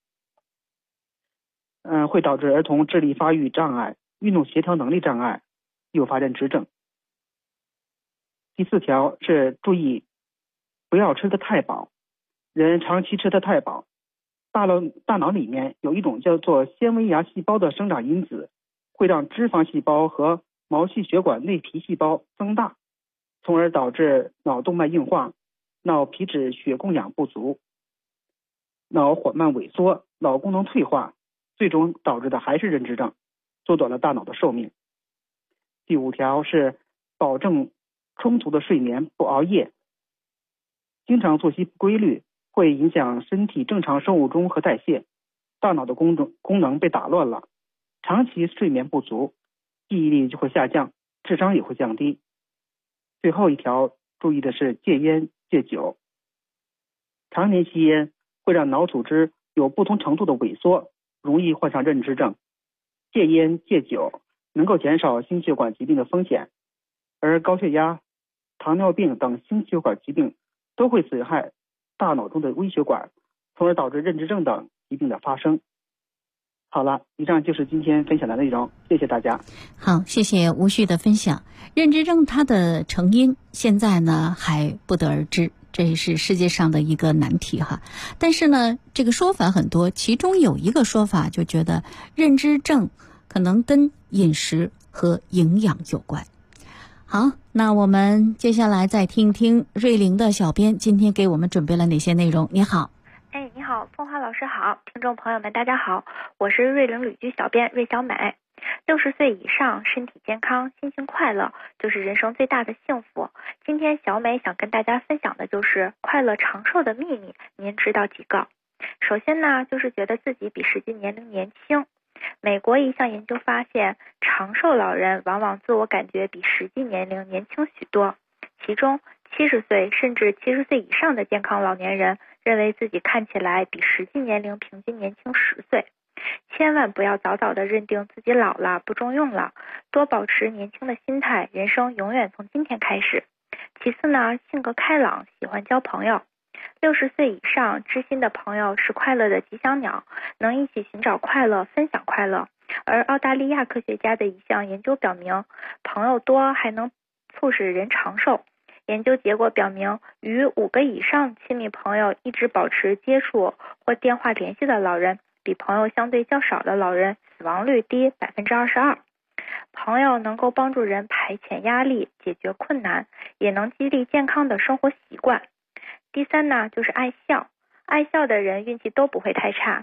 会导致儿童智力发育障碍、运动协调能力障碍，诱发认知症。第4条是注意不要吃得太饱。人长期吃得太饱，大脑里面有一种叫做纤维芽细胞的生长因子，会让脂肪细胞和毛细血管内皮细胞增大，从而导致脑动脉硬化、脑皮质血供氧不足、脑缓慢萎缩、脑功能退化，最终导致的还是认知症，缩短了大脑的寿命。第5条是保证充足的睡眠，不熬夜。经常作息不规律会影响身体正常生物钟和代谢，大脑的功能被打乱了，长期睡眠不足，记忆力就会下降，智商也会降低。最后一条注意的是戒烟戒酒。常年吸烟会让脑组织有不同程度的萎缩，容易患上认知症。戒烟戒酒能够减少心血管疾病的风险，而高血压、糖尿病等心血管疾病都会损害大脑中的微血管，从而导致认知症等疾病的发生。好了，以上就是今天分享的内容，谢谢大家。 好，谢谢吴旭的分享。认知症它的成因现在呢还不得而知，这是世界上的一个难题哈。但是呢，这个说法很多，其中有一个说法就觉得认知症可能跟饮食和营养有关。好，那我们接下来再听听瑞玲的小编今天给我们准备了哪些内容。你好。 你好，风华老师好，听众朋友们大家好，我是瑞玲旅居小编瑞小美。60岁以上，身体健康，心情快乐，就是人生最大的幸福。今天小美想跟大家分享的就是快乐长寿的秘密，您知道几个？首先呢，就是觉得自己比实际年龄年轻。美国一项研究发现，长寿老人往往自我感觉比实际年龄年轻许多，其中70岁甚至70岁以上的健康老年人认为自己看起来比实际年龄平均年轻10岁。千万不要早早的认定自己老了不中用了，多保持年轻的心态，人生永远从今天开始。其次呢，性格开朗，喜欢交朋友。60岁以上，知心的朋友是快乐的吉祥鸟，能一起寻找快乐，分享快乐。而澳大利亚科学家的一项研究表明，朋友多还能促使人长寿。研究结果表明，与5个以上亲密朋友一直保持接触或电话联系的老人，比朋友相对较少的老人死亡率低 22%。 朋友能够帮助人排遣压力，解决困难，也能激励健康的生活习惯。第3呢，就是爱笑。爱笑的人运气都不会太差。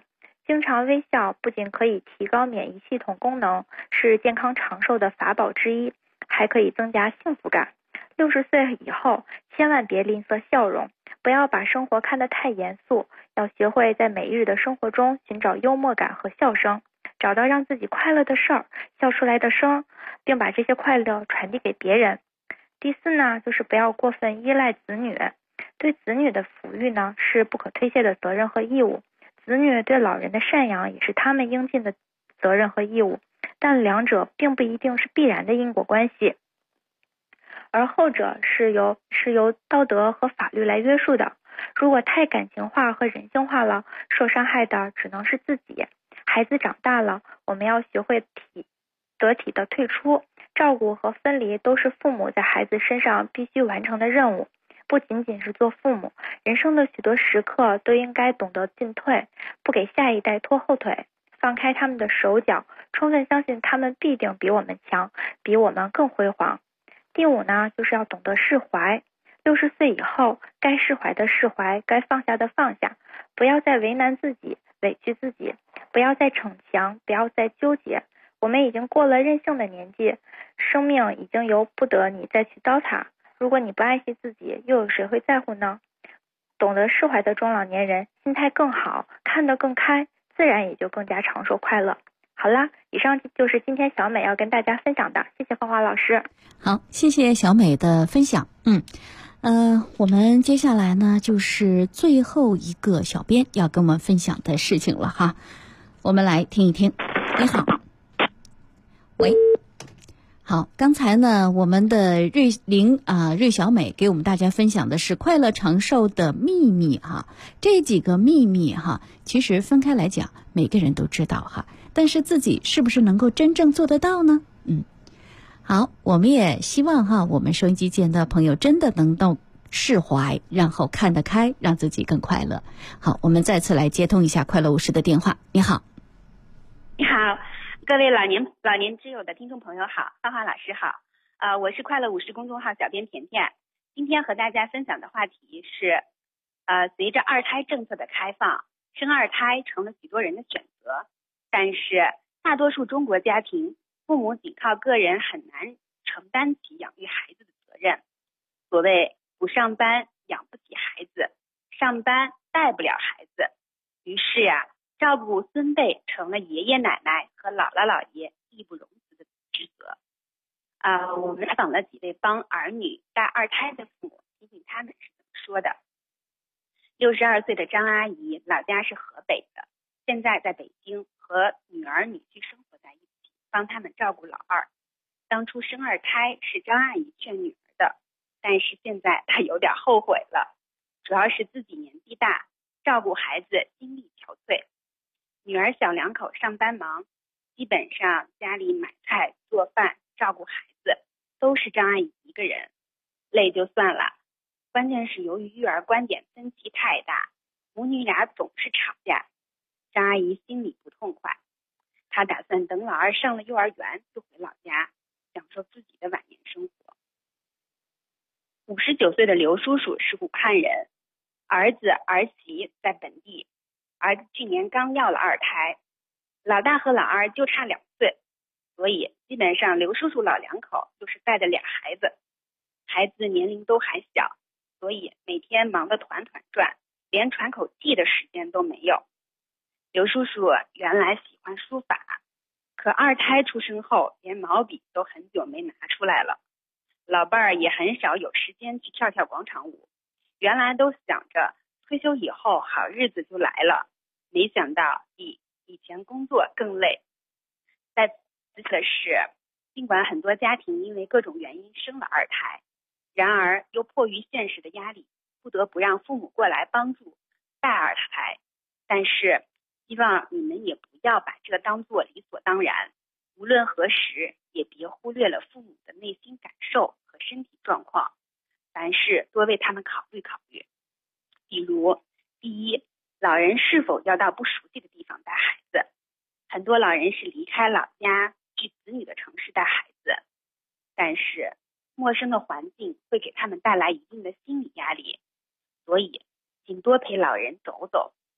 经常微笑不仅可以提高免疫系统功能，是健康长寿的法宝之一，还可以增加幸福感。60岁以后，千万别吝啬笑容，不要把生活看得太严肃，要学会在每日的生活中寻找幽默感和笑声，找到让自己快乐的事儿，笑出来的声，并把这些快乐传递给别人。第4呢，就是不要过分依赖子女，对子女的抚育呢是不可推卸的责任和义务，子女对老人的赡养也是他们应尽的责任和义务，但两者并不一定是必然的因果关系，而后者是由道德和法律来约束的。如果太感情化和人性化了，受伤害的只能是自己。孩子长大了，我们要学会得体的退出，照顾和分离都是父母在孩子身上必须完成的任务。不仅仅是做父母，人生的许多时刻都应该懂得进退，不给下一代拖后腿，放开他们的手脚，充分相信他们必定比我们强，比我们更辉煌。第5呢，就是要懂得释怀。60岁以后，该释怀的释怀，该放下的放下，不要再为难自己，委屈自己，不要再逞强，不要再纠结。我们已经过了任性的年纪，生命已经由不得你再去糟蹋。如果你不爱惜自己，又有谁会在乎呢？懂得释怀的中老年人，心态更好，看得更开，自然也就更加长寿快乐。好啦，以上就是今天小美要跟大家分享的，谢谢芳华老师。 好，谢谢小美的分享。我们接下来呢，就是最后一个小编要跟我们分享的事情了哈，我们来听一听。你好，喂。好，刚才呢，我们的瑞小美给我们大家分享的是快乐长寿的秘密哈。这几个秘密哈，其实分开来讲，每个人都知道哈，但是自己是不是能够真正做得到呢？好，我们也希望哈，我们收音机前的朋友真的能够释怀，然后看得开，让自己更快乐。好，我们再次来接通一下快乐50的电话。你好。 你好，各位老年之友的听众朋友好，芳华老师好。我是快乐50公众号小编甜甜。今天和大家分享的话题是，随着二胎政策的开放，生二胎成了许多人的选择，但是大多数中国家庭，父母仅靠个人很难承担起养育孩子的责任。所谓不上班养不起孩子，上班带不了孩子，于是照顾孙辈成了爷爷奶奶和姥姥姥爷义不容辞的职责。我们采访了几位帮儿女带二胎的父母，听听他们是怎么说的。62岁的张阿姨，老家是河北的，现在在北京和女儿女婿生活在一起，帮他们照顾老二。当初生二胎是张阿姨劝女儿的，但是现在她有点后悔了，主要是自己年纪大，照顾孩子精力憔悴。女儿小两口上班忙，基本上家里买菜做饭照顾孩子都是张阿姨一个人，累就算了，关键是由于育儿观点分歧太大，母女俩总是吵架，张阿姨心里不痛快。她打算等老二上了幼儿园就回老家，享受自己的晚年生活。59岁的刘叔叔是武汉人，儿子儿媳在本地，儿子去年刚要了二胎，老大和老二就差2岁，所以基本上刘叔叔老两口就是带着俩孩子，孩子年龄都还小，所以每天忙得团团转，连喘口气的时间都没有。刘叔叔原来喜欢书法，可二胎出生后连毛笔都很久没拿出来了，老伴儿也很少有时间去跳跳广场舞，原来都想着退休以后好日子就来了，没想到比以前工作更累。在此的是，尽管很多家庭因为各种原因生了二胎，然而又迫于现实的压力，不得不让父母过来帮助带二胎，但是希望你们也不要把这当作理所当然，无论何时也别忽略了父母的内心感受和身体状况，凡事多为他们考虑考虑。比如，第一，老人是否要到不熟悉的地方带孩子？很多老人是离开老家去子女的城市带孩子，但是陌生的环境会给他们带来一定的心理压力，所以请多陪老人走走，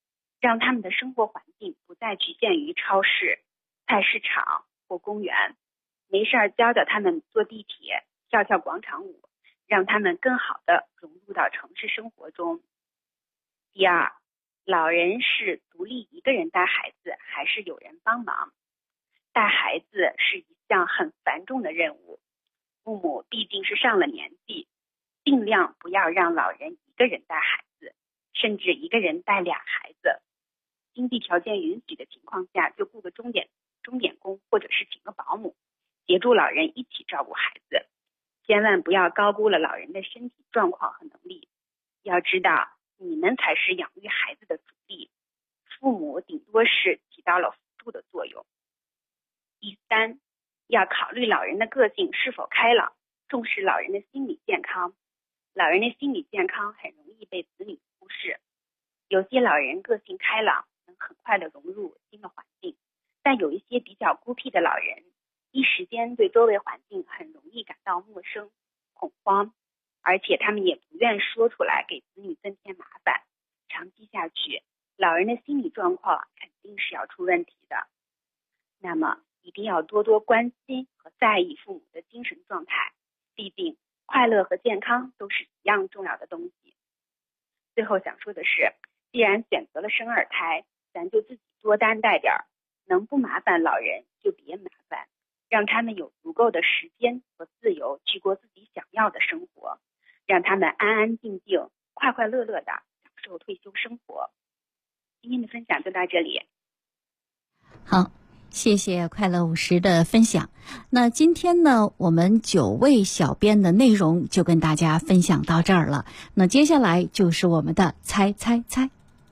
让他们的生活环境不再局限于超市、菜市场或公园，没事儿教他们坐地铁、跳广场舞，让他们更好地融入到城市生活中。第二，老人是独立一个人带孩子，还是有人帮忙？带孩子是一项很繁重的任务，父母毕竟是上了年纪，尽量不要让老人一个人带孩子，甚至一个人带俩孩子。经济条件允许的情况下，就雇个钟点工，或者是请个保姆，协助老人一起照顾孩子。千万不要高估了老人的身体状况和能力。要知道，你们才是养育孩子的主力，父母顶多是起到了辅助的作用。第三，要考虑老人的个性是否开朗，重视老人的心理健康。老人的心理健康很容易被子女忽视。有些老人个性开朗，能很快的融入新的环境，但有一些比较孤僻的老人，一时间对周围环境很容易感到陌生、恐慌，而且他们也不愿说出来，给子女增添麻烦。长期下去，老人的心理状况肯定是要出问题的。那么一定要多多关心和在意父母的精神状态，毕竟快乐和健康都是一样重要的东西。最后想说的是，既然选择了生二胎，咱就自己多担待点儿，能不麻烦老人就别麻烦，让他们有足够的时间和自由去过自己想要的生活，让他们安安静静、快快乐乐的享受退休生活。今天的分享就到这里。 好，谢谢快乐50的分享。那今天呢，我们9位小编的内容就跟大家分享到这儿了。那接下来就是我们的猜猜猜。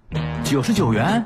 99元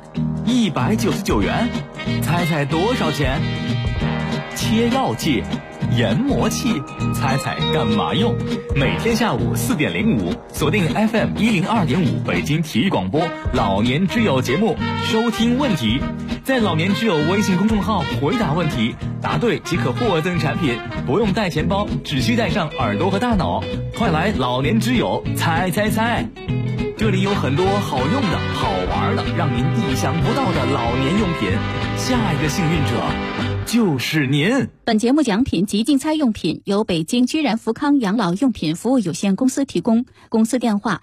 ，199元，猜猜多少钱？切药剂、研磨器，猜猜干嘛用？每天下午4点05，锁定 FM 102.5北京体育广播老年之友节目，收听问题，在老年之友微信公众号回答问题，答对即可获赠产品，不用带钱包，只需带上耳朵和大脑。快来老年之友猜猜猜！这里有很多好用的、好玩的，让您意想不到的老年用品。下一个幸运者就是您。 本节目奖品及竞猜用品由北京居然福康养老用品服务有限公司提供，公司电话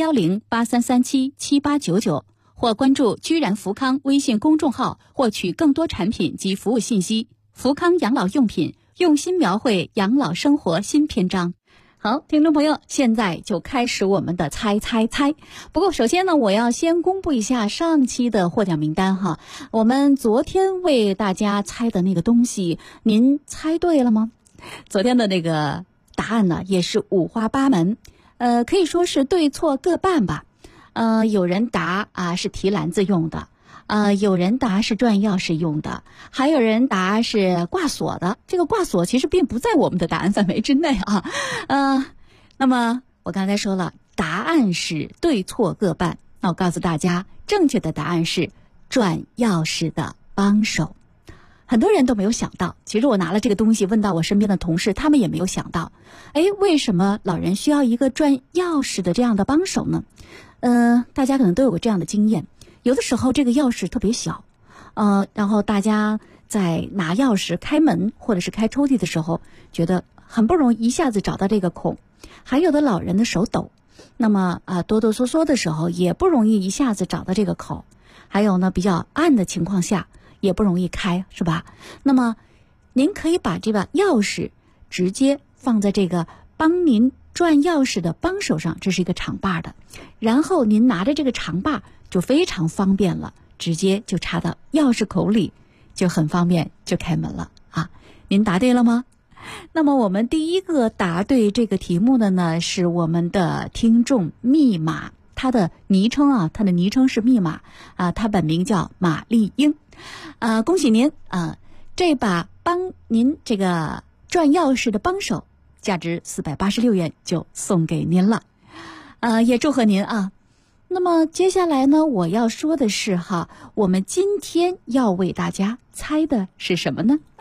010-8337-7899，或关注居然福康微信公众号获取更多产品及服务信息。福康养老用品，用心描绘养老生活新篇章。好，听众朋友，现在就开始我们的猜猜猜。不过首先呢，我要先公布一下上期的获奖名单哈。我们昨天为大家猜的那个东西，您猜对了吗？昨天的那个答案呢，也是五花八门，可以说是对错各半吧。有人答是提篮子用的。有人答是转钥匙用的，还有人答是挂锁的。这个挂锁其实并不在我们的答案范围之内啊。那么我刚才说了，答案是对错各半。那我告诉大家，正确的答案是转钥匙的帮手。很多人都没有想到，其实我拿了这个东西问到我身边的同事，他们也没有想到，为什么老人需要一个转钥匙的这样的帮手呢？大家可能都有过这样的经验。有的时候这个钥匙特别小，然后大家在拿钥匙开门或者是开抽屉的时候，觉得很不容易一下子找到这个孔。还有的老人的手抖，那么哆哆嗦嗦的时候也不容易一下子找到这个口。还有呢，比较暗的情况下也不容易开，是吧？那么您可以把这个钥匙直接放在这个帮您转钥匙的帮手上，这是一个长把的，然后您拿着这个长把就非常方便了，直接就插到钥匙口里，就很方便，就开门了啊！您答对了吗？那么我们第一个答对这个题目的呢，是我们的听众密码，他的昵称是密码他本名叫马丽英恭喜您这把帮您这个转钥匙的帮手价值486元就送给您了也祝贺您啊！那么接下来呢，我要说的是我们今天要为大家猜的是什么呢？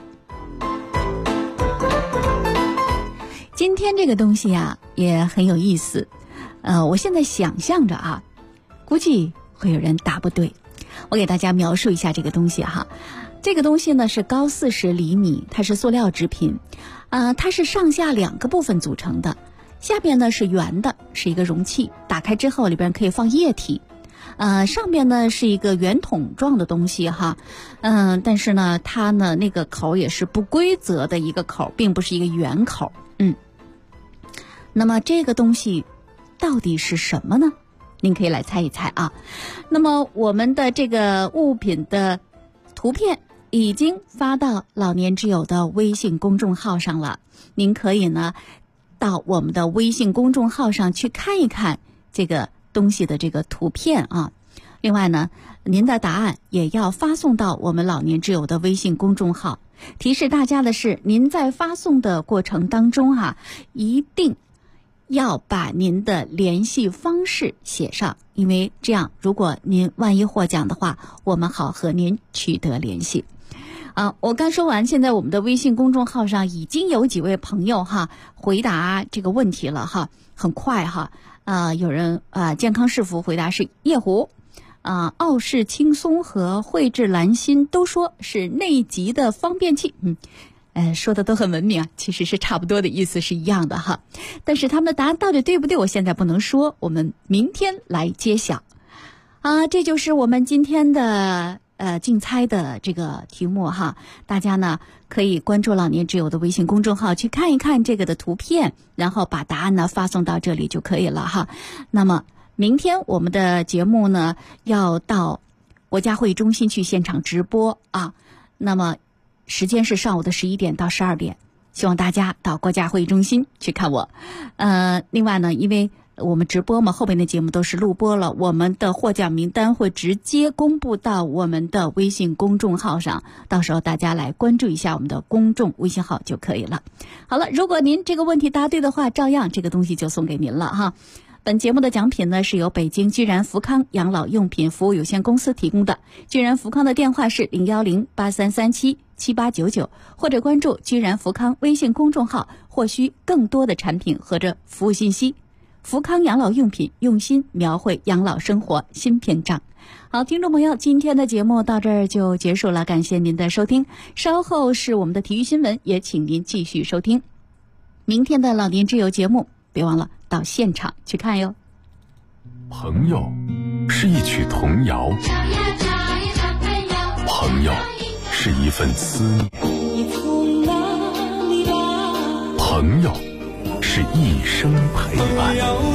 今天这个东西也很有意思。我现在想象着估计会有人答不对。我给大家描述一下这个东西哈。这个东西呢是高40厘米，它是塑料制品，它是上下2个部分组成的。下边呢是圆的，是一个容器，打开之后里边可以放液体。上面呢是一个圆筒状的东西哈，但是呢它呢那个口也是不规则的一个口，并不是一个圆口。那么这个东西到底是什么呢？您可以来猜一猜啊。那么我们的这个物品的图片已经发到老年之友的微信公众号上了，您可以呢到我们的微信公众号上去看一看这个东西的这个图片啊。另外呢，您的答案也要发送到我们老年之友的微信公众号。提示大家的是，您在发送的过程当中一定要把您的联系方式写上，因为这样如果您万一获奖的话，我们好和您取得联系。我刚说完，现在我们的微信公众号上已经有几位朋友回答这个问题了很快有人健康是福回答是夜壶，奥氏轻松和绘制蓝心都说是内急的方便器，说的都很文明，其实是差不多的意思是一样的但是他们的答案到底对不对，我现在不能说，我们明天来揭晓。这就是我们今天的竞猜的这个题目大家呢可以关注老年之友的微信公众号去看一看这个的图片，然后把答案呢发送到这里就可以了那么明天我们的节目呢要到国家会议中心去现场直播那么时间是上午的11点到12点，希望大家到国家会议中心去看我。另外呢，因为我们直播嘛，后边的节目都是录播了，我们的获奖名单会直接公布到我们的微信公众号上，到时候大家来关注一下我们的公众微信号就可以了。好了，如果您这个问题答对的话，照样这个东西就送给您了本节目的奖品呢是由北京居然福康养老用品服务有限公司提供的。居然福康的电话是010-8337-7899，或者关注居然福康微信公众号，获取更多的产品和着服务信息。福康养老用品，用心描绘养老生活新篇章。好，听众朋友，今天的节目到这儿就结束了，感谢您的收听。稍后是我们的体育新闻，也请您继续收听明天的老年之友节目，别忘了到现场去看哟。 朋友是一曲童谣，朋友是一份思念，朋友是一生陪伴。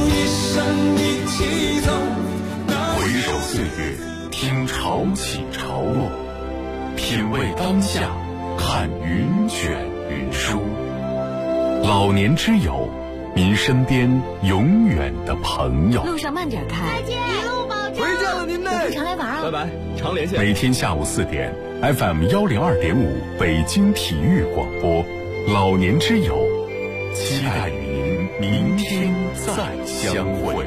回首岁月，听潮起潮落，品味当下，看云卷云舒。老年之友，您身边永远的朋友。 路上慢点开， 再见，一路保重。 回见了您嘞， 常来玩拜拜，常联系。 每天下午4点 ，FM 102.5北京体育广播，老年之友，期待与您明天再相会。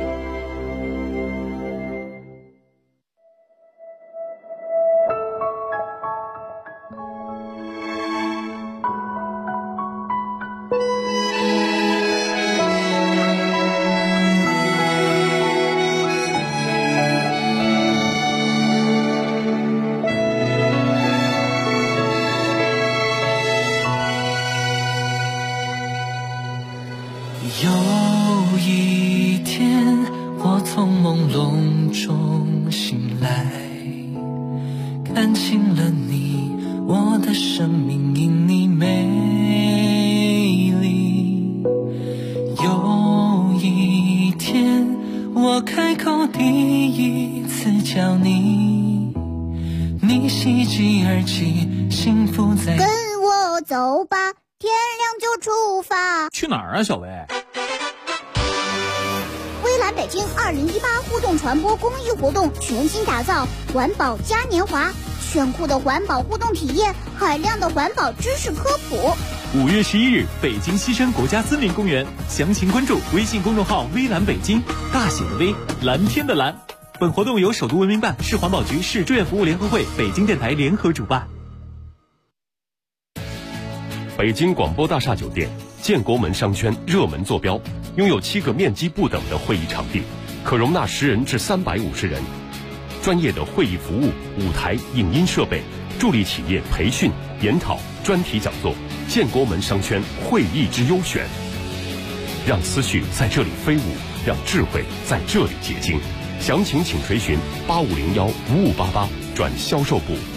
有一天，我从朦胧中醒来，看清了你，我的生命因你美丽。有一天，我开口第一次叫你，你喜极而泣，幸福在。 跟我走吧，天亮就出发。 去哪儿啊，小薇？ 微蓝北京2018互动传播公益活动全新打造环保嘉年华，炫酷的环保互动体验，海量的环保知识科普。 5月11日，北京西山国家森林公园，详情关注微信公众号微蓝北京，大写的微，蓝天的蓝。本活动由首都文明办、市环保局、市志愿服务联合会、北京电台联合主办。 北京广播大厦酒店建国门商圈热门坐标，拥有7个面积不等的会议场地，可容纳10人至350人。 专业的会议服务、舞台、影音设备，助力企业培训、研讨、专题讲座，建国门商圈会议之优选。让思绪在这里飞舞，让智慧在这里结晶。详情请垂询8501-5588转销售部